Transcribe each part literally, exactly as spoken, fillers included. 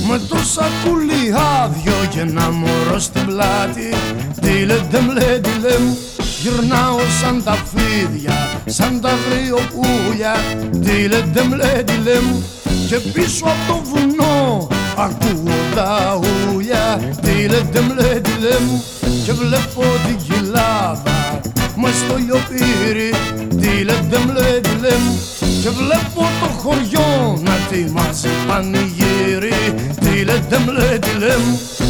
με το σακούλι άδειο και ένα μωρό στην πλάτη. Τιλεντεμλε τιλεμ, γυρνάω σαν τα φίδια, σαν τα γριοπούλια. Τιλεντεμλε τιλεμ, και πίσω από το βουνό ακούω τα ούλια. Τιλεντεμλε τιλεμ, και βλέπω την κοιλάδα μες στο λιοπύρι. Τιλεντεμλε τιλεμ, και βλέπω το χωριό να ετοιμάζει πανηγύρι. Τιλεντεμλε τιλεμ.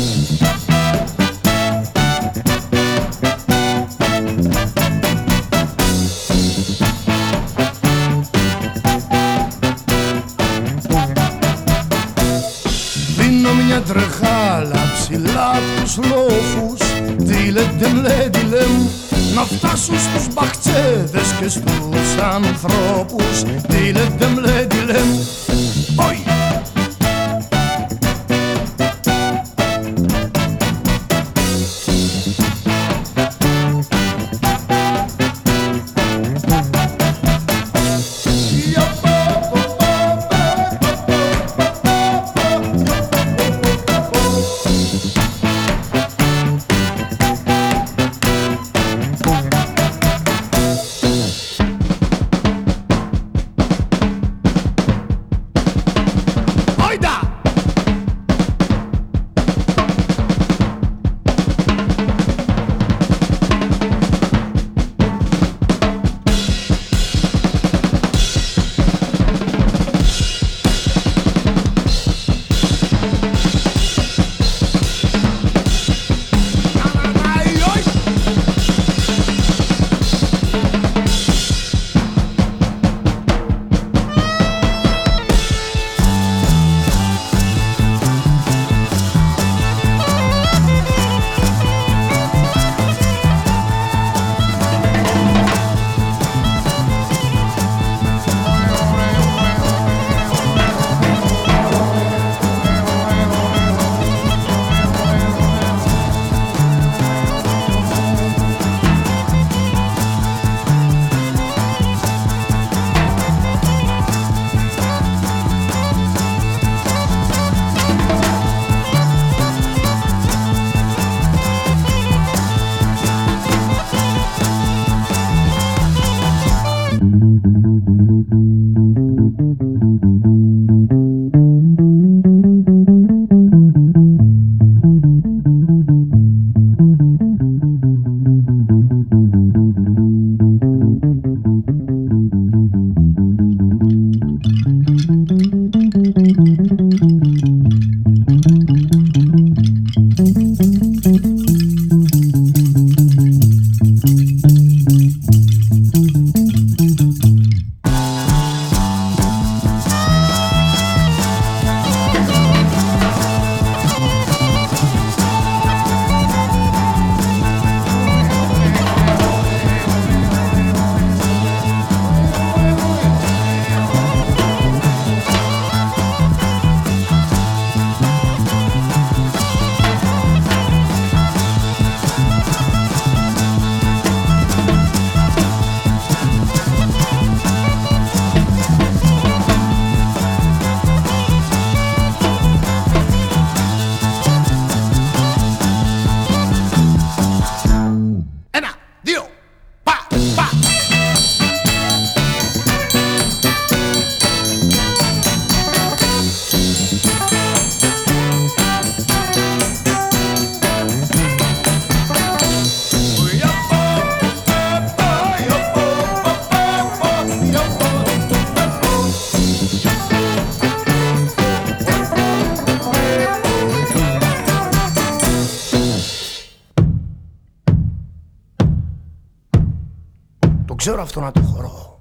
Δίνω μια τρεχάλα ψηλά απ' τους λόφους. Τιλεντεμλε τιλεμ, να φτάσουν στους μπαχτσέδες και στους ανθρώπους. Τιλεντεμλε τιλεμ, όι! ξέρω αυτό να το χωρώ.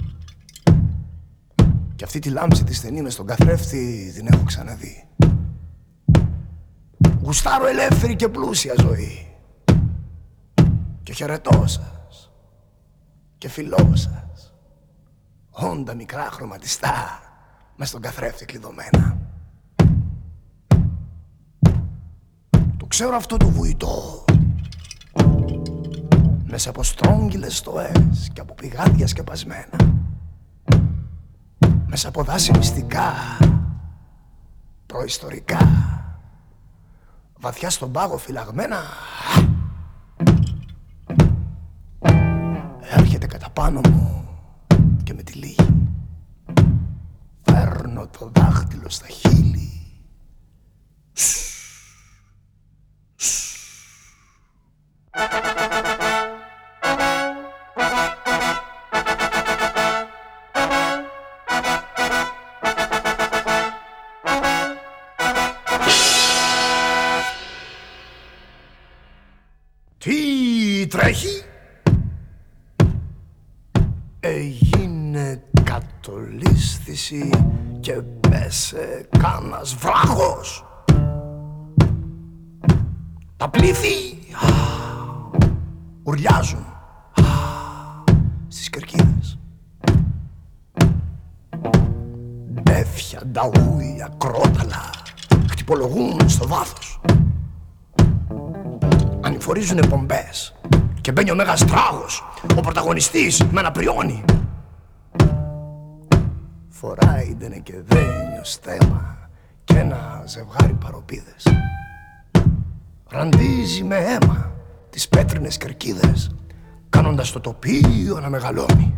Και αυτή τη λάμψη τη στενή μες στον καθρέφτη την έχω ξαναδεί. Γουστάρω ελεύθερη και πλούσια ζωή. Και χαιρετώ σας και φιλώ σας, όντα μικρά χρωματιστά μες στον καθρέφτη κλειδωμένα. Το ξέρω αυτό το βουητό, μέσα από στρόγγυλες στοές και από πηγάδια σκεπασμένα, μέσα από δάση μυστικά προϊστορικά, βαθιά στον πάγο φυλαγμένα, έρχεται κατά πάνω μου και με τη λίγη παίρνω το δάχτυλο στα χείλη. Τι τρέχει? Έγινε κατολίσθηση και πέσε κάνας βράχος. Τα πλήθη α, ουρλιάζουν α, στις κερκίδες. Ντέφια, νταούλια, κρόταλα χτυπολογούν στο βάθος. Ανηφορίζουνε πομπές και μπαίνει ο μέγας τράγος, ο πρωταγωνιστής με ένα πριόνι. Φοράει ντενε και δένιο στέμα και ένα ζευγάρι παροπίδες. Ραντίζει με αίμα τις πέτρινες κερκίδες, κάνοντας το τοπίο να μεγαλώνει.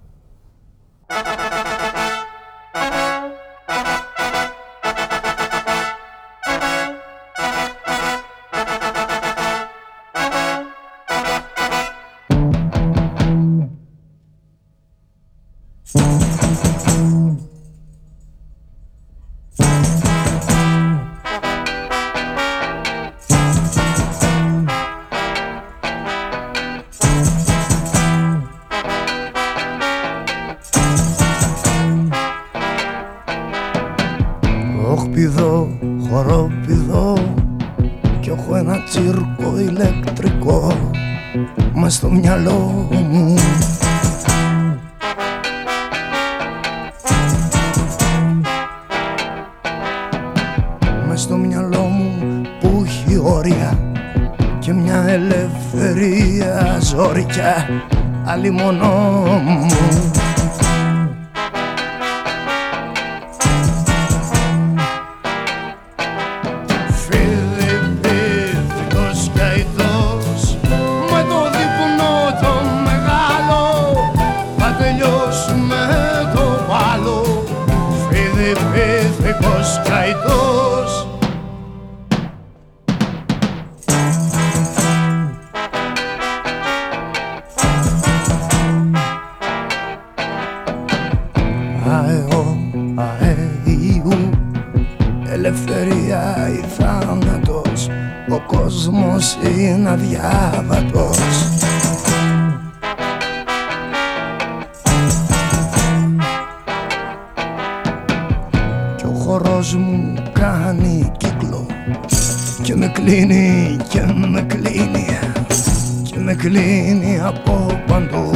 Πηδώ, χοροπηδώ κι έχω ένα τσίρκο ηλεκτρικό μες στο μυαλό μου. Μες στο μυαλό μου που έχει όρια και μια ελευθερία ζόρικια άλλη μονό μου. Αεώ, αείου, ελευθερία ή θάνατος, ο κόσμος είναι αδιάβατος. Κι ο χορός μου κάνει κύκλο και με κλείνει και με κλείνει και με κλείνει από παντού.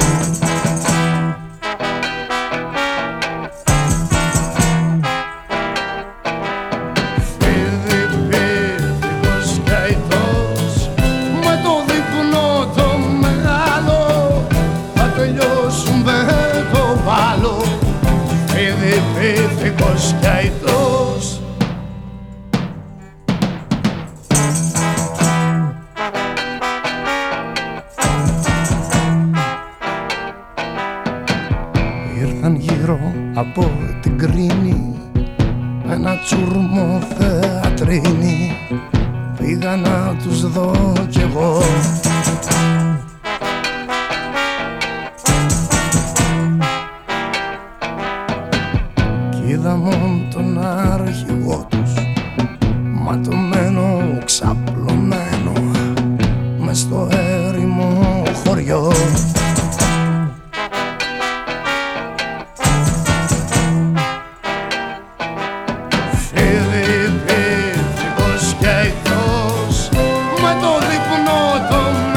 Πίθηκος κι αητός. Ήρθαν γύρω από την Κρίνη ένα τσουρμό θεατρίνη, πήγα να τους δω κι εγώ. Είδα μόνο τον αρχηγό τους, ματωμένο, ξαπλωμένο, μες στο έρημο χωριό. Φίδι, πίθηκος κι αητός, με το δείπνο το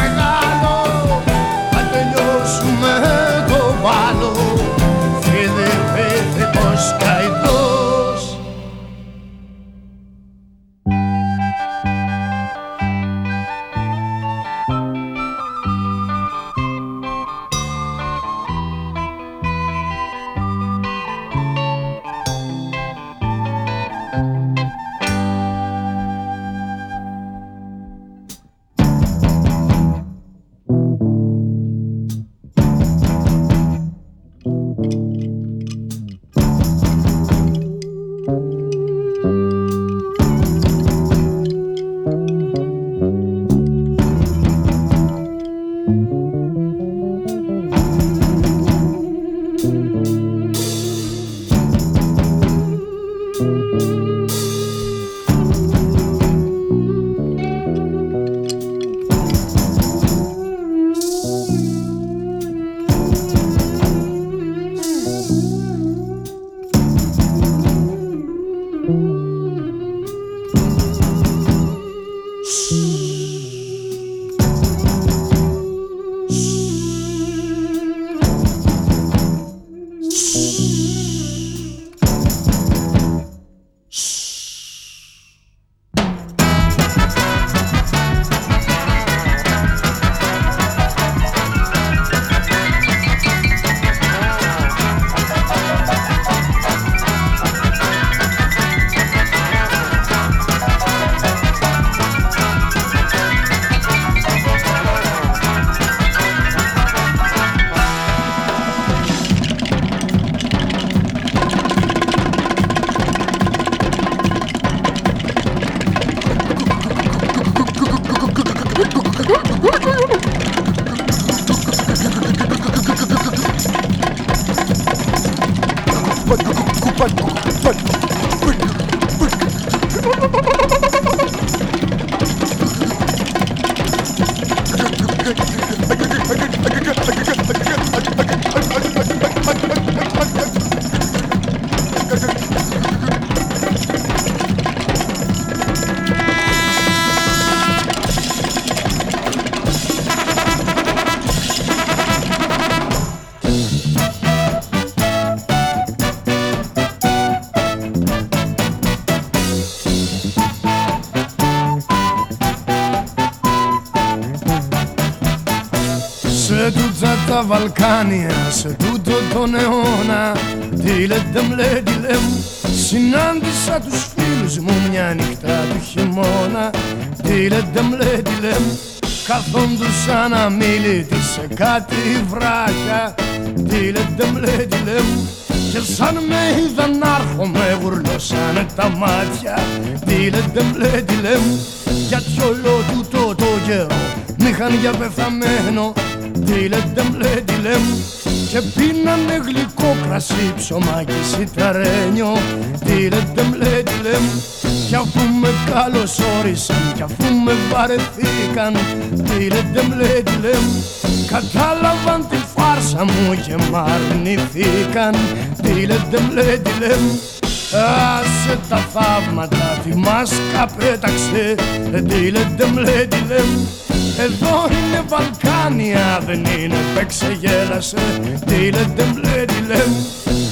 σε τούτα τα Βαλκάνια, σε τούτο τον αιώνα. Τι λέτε μ' τι μου, συνάντησα τους φίλους μου μια νύχτα του χειμώνα. Τι λέτε μ' τι μου, καθόντουσαν αμίλητοι σε κάτι βράχια. Τι λέτε μ' τι μου, και σαν με είδαν να έρχομαι γουρλώσανε τα μάτια. Τι λέτε μ' τι μου, γιατί όλο τούτο το καιρό μ' είχαν για πεθαμένο. Τι λέτε μ' τι μου, και πίνανε γλυκό κρασί, ψωμάκι, σιταρένιο. Τι λέτε μ' τι μου, κι αφού με καλωσόρισαν, κι αφού με βαρεθήκαν. Τι λέτε μ' τι μου, κατάλαβαν τη φάρσα μου και μ' αρνηθήκαν. Τι λέτε μ' τι μου, άσε τα θαύματα, τη μάσκα πέταξε. Τι λέτε μ' τι μου, εδώ είναι Βαλκάνια, δεν είναι παίξε γέλασε. Τι λέτε μ' τι μου,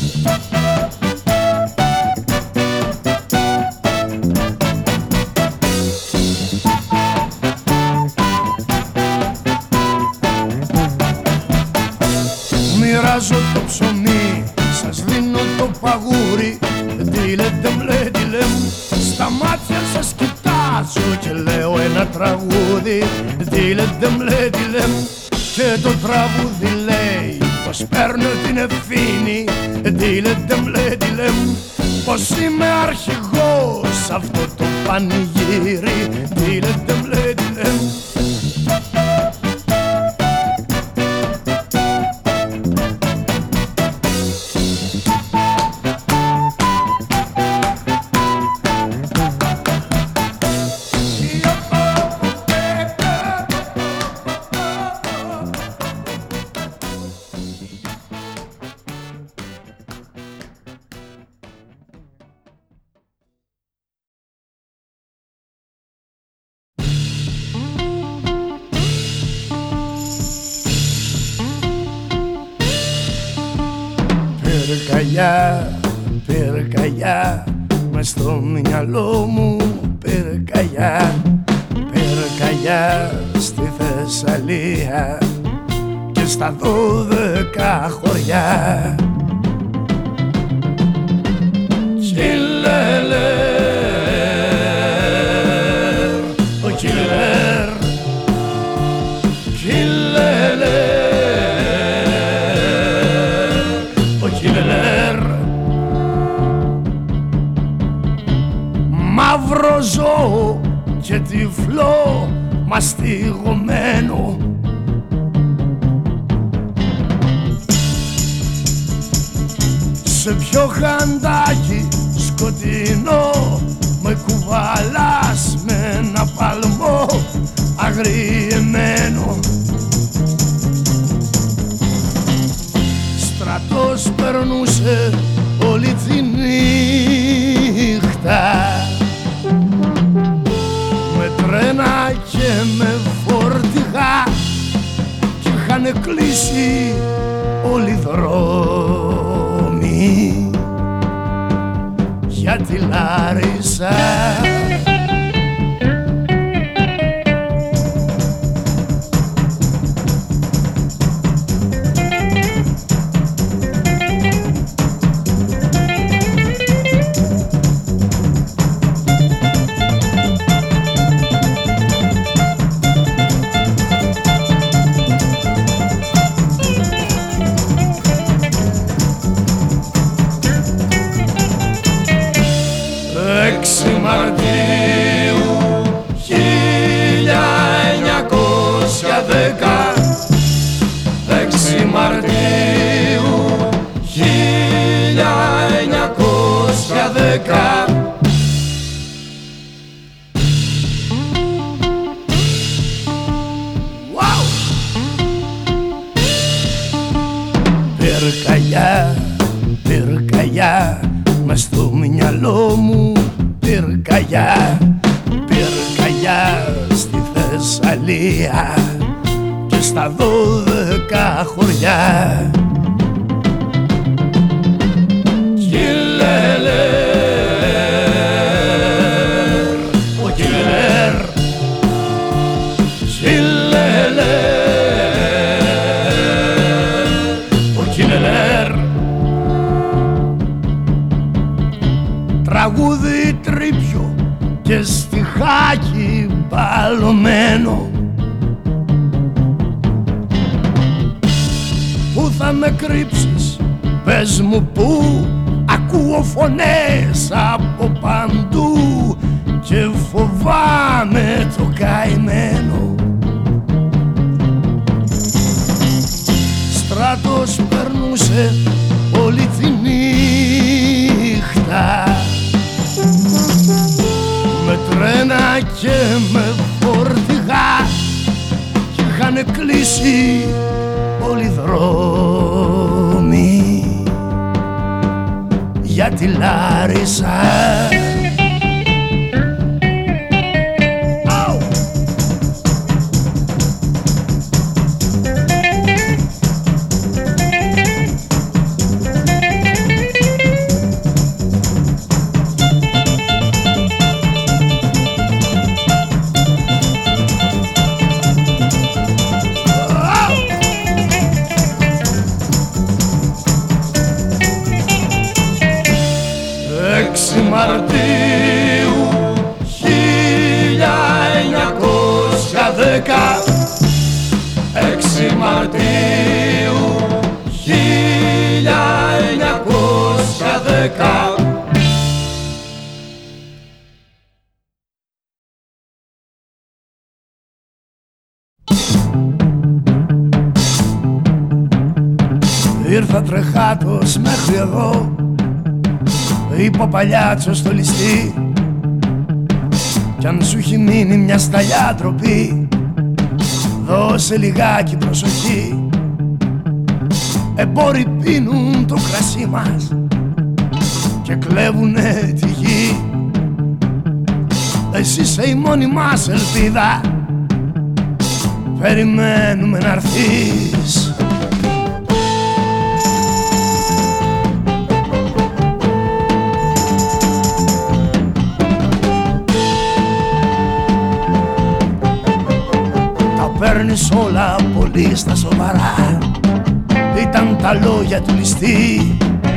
μοιράζω το ψωμί, σας δίνω το παγούρι. Τι λέτε μ' τι μου, στα μάτια σας κοιτάζω και λέω ένα τραγούδι. Τι λέτε μ' τι μου, και το τραγούδι λέει πως παίρνω την ευθύνη. Τι λέτε μ' τι μου, πως είμαι αρχηγός αυτό το πανηγύρι. Τι λέτε μ' τι μου, πυρκαγιά, πυρκαγιά, μες στο μυαλό μου πυρκαγιά. Πυρκαγιά στη Θεσσαλία και στα δώδεκα χωριά. Κιλελέρ, ο κιλελέρ, κιλελέρ, μαύρο ζώο και τυφλό μαστιγωμένο. Σε πιο χαντάκι σκοτεινό με κουβαλάς με ένα παλμό αγριεμένο. Στρατός περνούσε όλη τη νύχτα με τρένα και με φορτηγά κι είχανε κλείσει όλοι οι δρόμοι για τη Λάρισα. έξι Μαρτίου χίλια εννιακόσια δέκα, έξι Μαρτίου χίλια εννιακόσια δέκα. Wow! Πυρκαγιά, πυρκαγιά, μες στο μυαλό μου πυρκαγιά, πυρκαγιά στη Θεσσαλία και στα δώδεκα χωριά. Κιλελέρ, ο κιλελέρ, κιλελέρ, και στιχάκι μπαλωμένο. Πού θα με κρύψεις, πες μου πού, ακούω φωνές από παντού και φοβάμαι το καημένο. Στράτος περνούσε όλη τη νύχτα με τρένα και με φορτηγά κι είχαν κλείσει όλοι οι δρόμοι για τη Λάρισα. Μαρτίου χίλια εννιακόσια δέκα, έξι Μαρτίου χίλια εννιακόσια δέκα. Ήρθα τρεχάτος μέχρι εδώ, είπε ο παλιάτσος στο ληστή, κι αν σου έχει μείνει μια σταλιά ντροπή, δώσε λιγάκι προσοχή. Εμπόροι πίνουν το κρασί μας και κλέβουνε τη γη. Εσύ είσαι η μόνη μας ελπίδα, περιμένουμε να έρθεις. Παίρνεις όλα πολύ στα σοβαρά, ήταν τα λόγια του ληστή.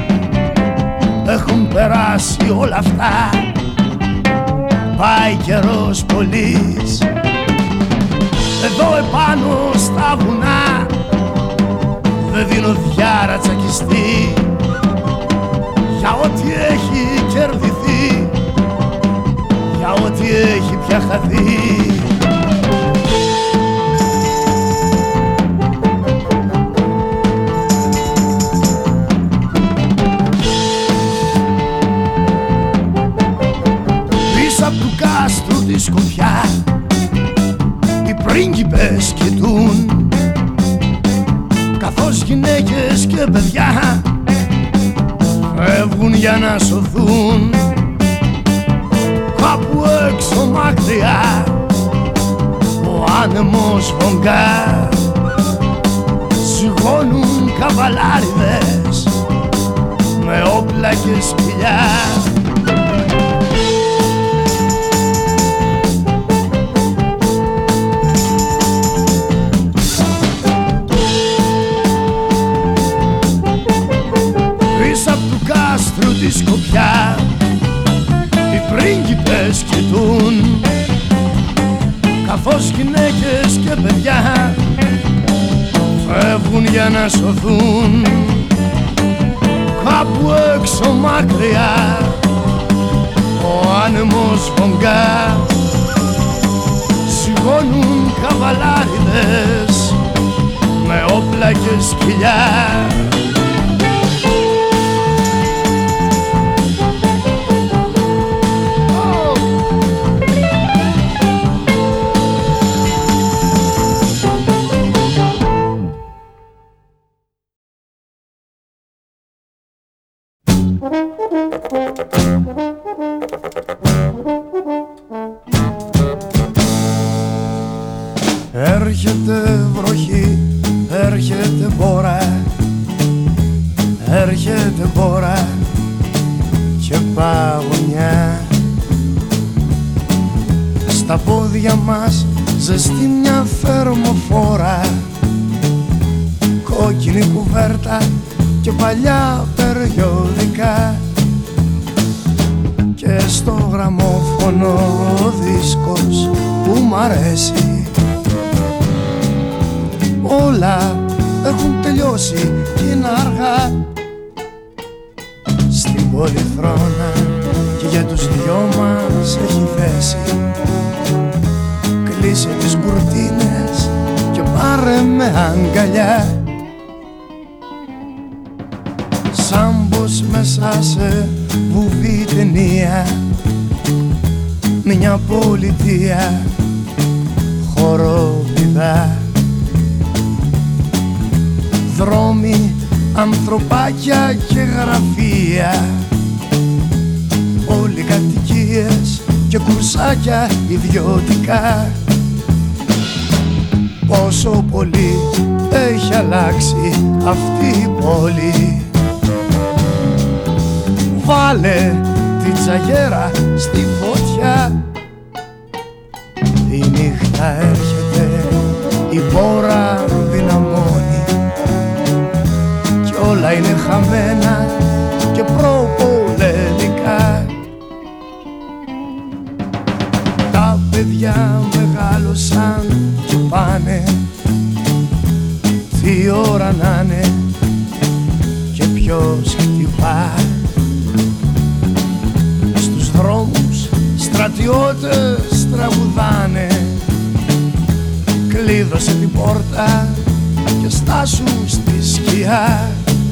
Έχουν περάσει όλα αυτά, πάει καιρός πολύς. Εδώ επάνω στα βουνά δεν δίνω διάρα τσακιστή για ό,τι έχει κερδιθεί, για ό,τι έχει πια χαθεί. Στη σκοπιά οι πρίγκιπες κοιτούν, καθώς γυναίκες και παιδιά φεύγουν για να σωθούν. Κάπου έξω μακριά ο άνεμος βογγά, σιγώνουν καβαλάριδες με όπλα και σκυλιά. Τη σκοπιά οι πρίγκιπες κοιτούν, καθώς γυναίκες και παιδιά φεύγουν για να σωθούν. Κάπου έξω μακριά ο άνεμος βογγά, σιγώνουν καβαλάριδες με όπλα και σκυλιά. Έρχεται βροχή, έρχεται μπόρα, έρχεται μπόρα και παγωνιά. Στα πόδια μας ζεστή μια θερμοφόρα, κόκκινη κουβέρτα και παλιά περιοδικά. και στο γραμμόφωνο ο δίσκος που μ' αρέσει. Όλα έχουν τελειώσει και είναι αργά στην πολυθρόνα και για τους δυο μας έχει θέση. Κλείσε τις κουρτίνες και πάρε με αγκαλιά, σαν πως μέσα σε βουβή ταινία μια πολιτεία χοροπηδά. Δρόμοι, ανθρωπάκια και γραφεία, όλοι κατοικίες και κουρσάκια ιδιωτικά. Πόσο πολύ έχει αλλάξει αυτή η πόλη. Βάλε την τσαγέρα στη φωτιά, η νύχτα έρχεται, η πόρα δυναμώνει κι όλα είναι χαμένα και προπολεμικά. Τα παιδιά μεγάλωσαν και πάνε, τι ώρα να'ναι και ποιος χτυπά. Στους δρόμους στρατιώτες τραγουδάνε, κλείδωσε την πόρτα και στάσου στη σκιά.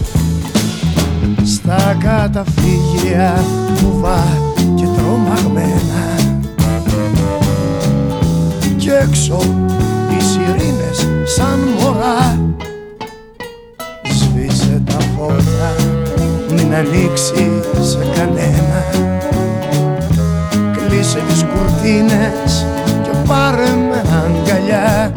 Στα καταφύγια βουβά και τρομαγμένα κι έξω οι σιρήνες σαν μωρά. Σβήσε τα φώτα, μην ανοίξει σε κανένα, κλείσε τις κουρτίνες και πάρε με αγκαλιά.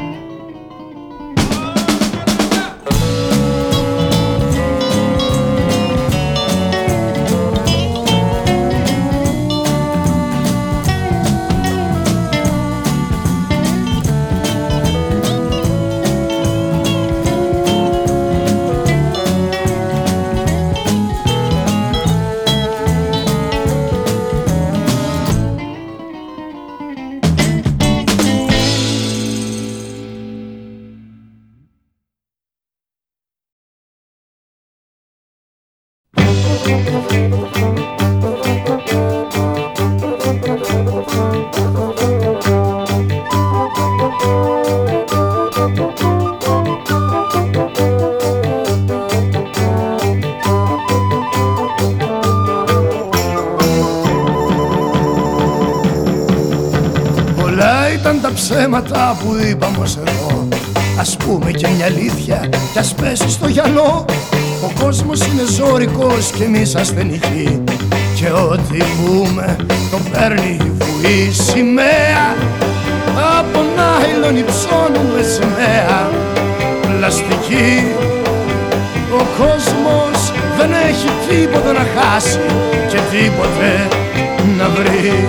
Πολλά ήταν τα ψέματα που είπαμε ως εδώ, ας πούμε και μια αλήθεια κι ας πέσει στο γυαλό. Ο κόσμος είναι ζώρικος κι εμείς ασθενικοί και ό,τι πούμε το παίρνει βουή σημαία. Από νάιλον υψώνουμε σημαία πλαστική. Ο κόσμος δεν έχει τίποτε να χάσει και τίποτε να βρει.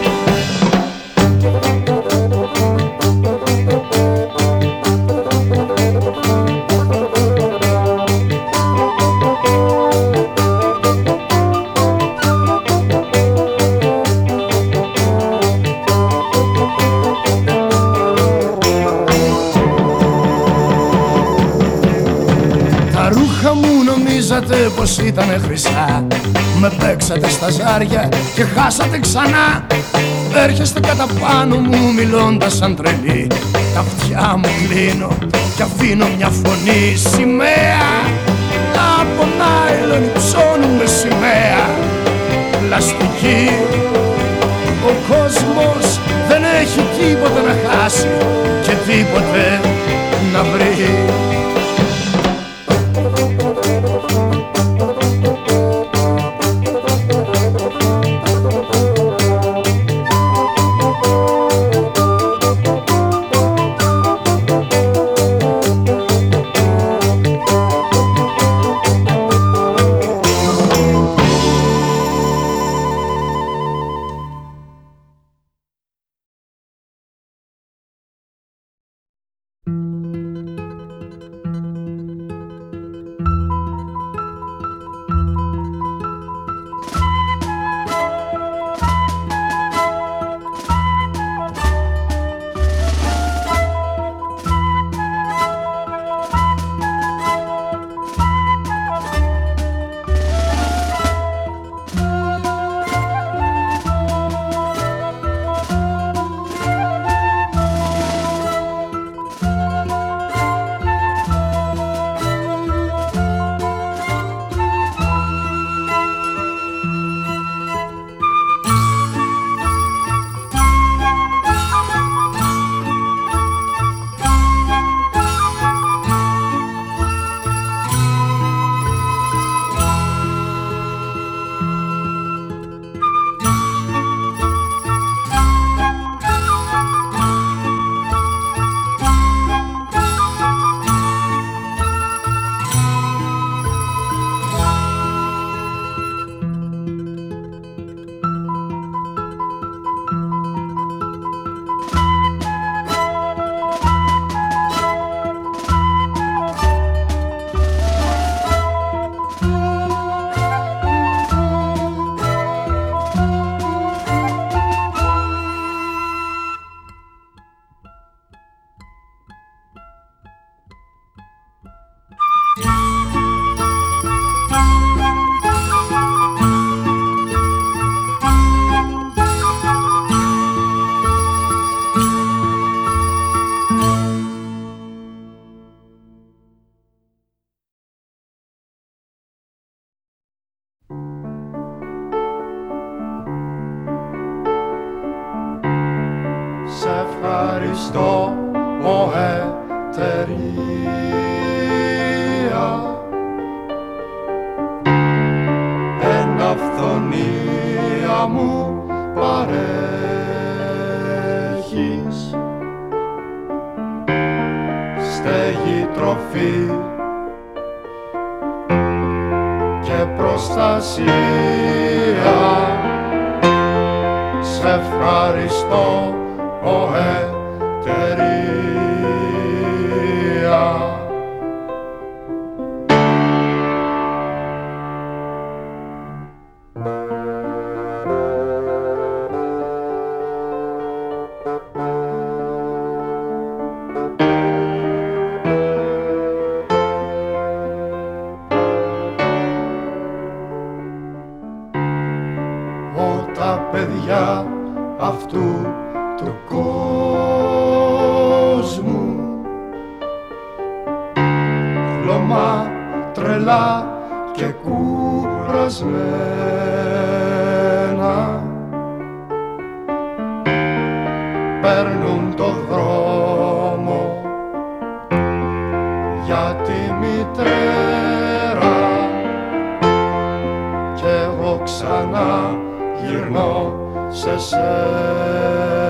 Τα ρούχα μου νομίζατε πως ήτανε χρυσά, με παίξατε στα ζάρια και χάσατε ξανά. Έρχεστε κατά πάνω μου μιλώντας σαν τρελή, τα αυτιά μου κλείνω κι αφήνω μια φωνή σημαία. Από νάιλον υψώνουμε σημαία πλαστική. Ο κόσμος δεν έχει τίποτε να χάσει και τίποτε να βρει. ευχαριστώ ο εταιρεία. Εν αυθονία μου παρέχεις στέγη, τροφή και προστασία. Σε ευχαριστώ ο εταιρεία. Τα παιδιά αυτού του κόσμου χλωμά, τρελά και κουρασμένα παίρνουν το δρόμο για τη μητέρα κι εγώ ξανά γυρνώ σε σένα.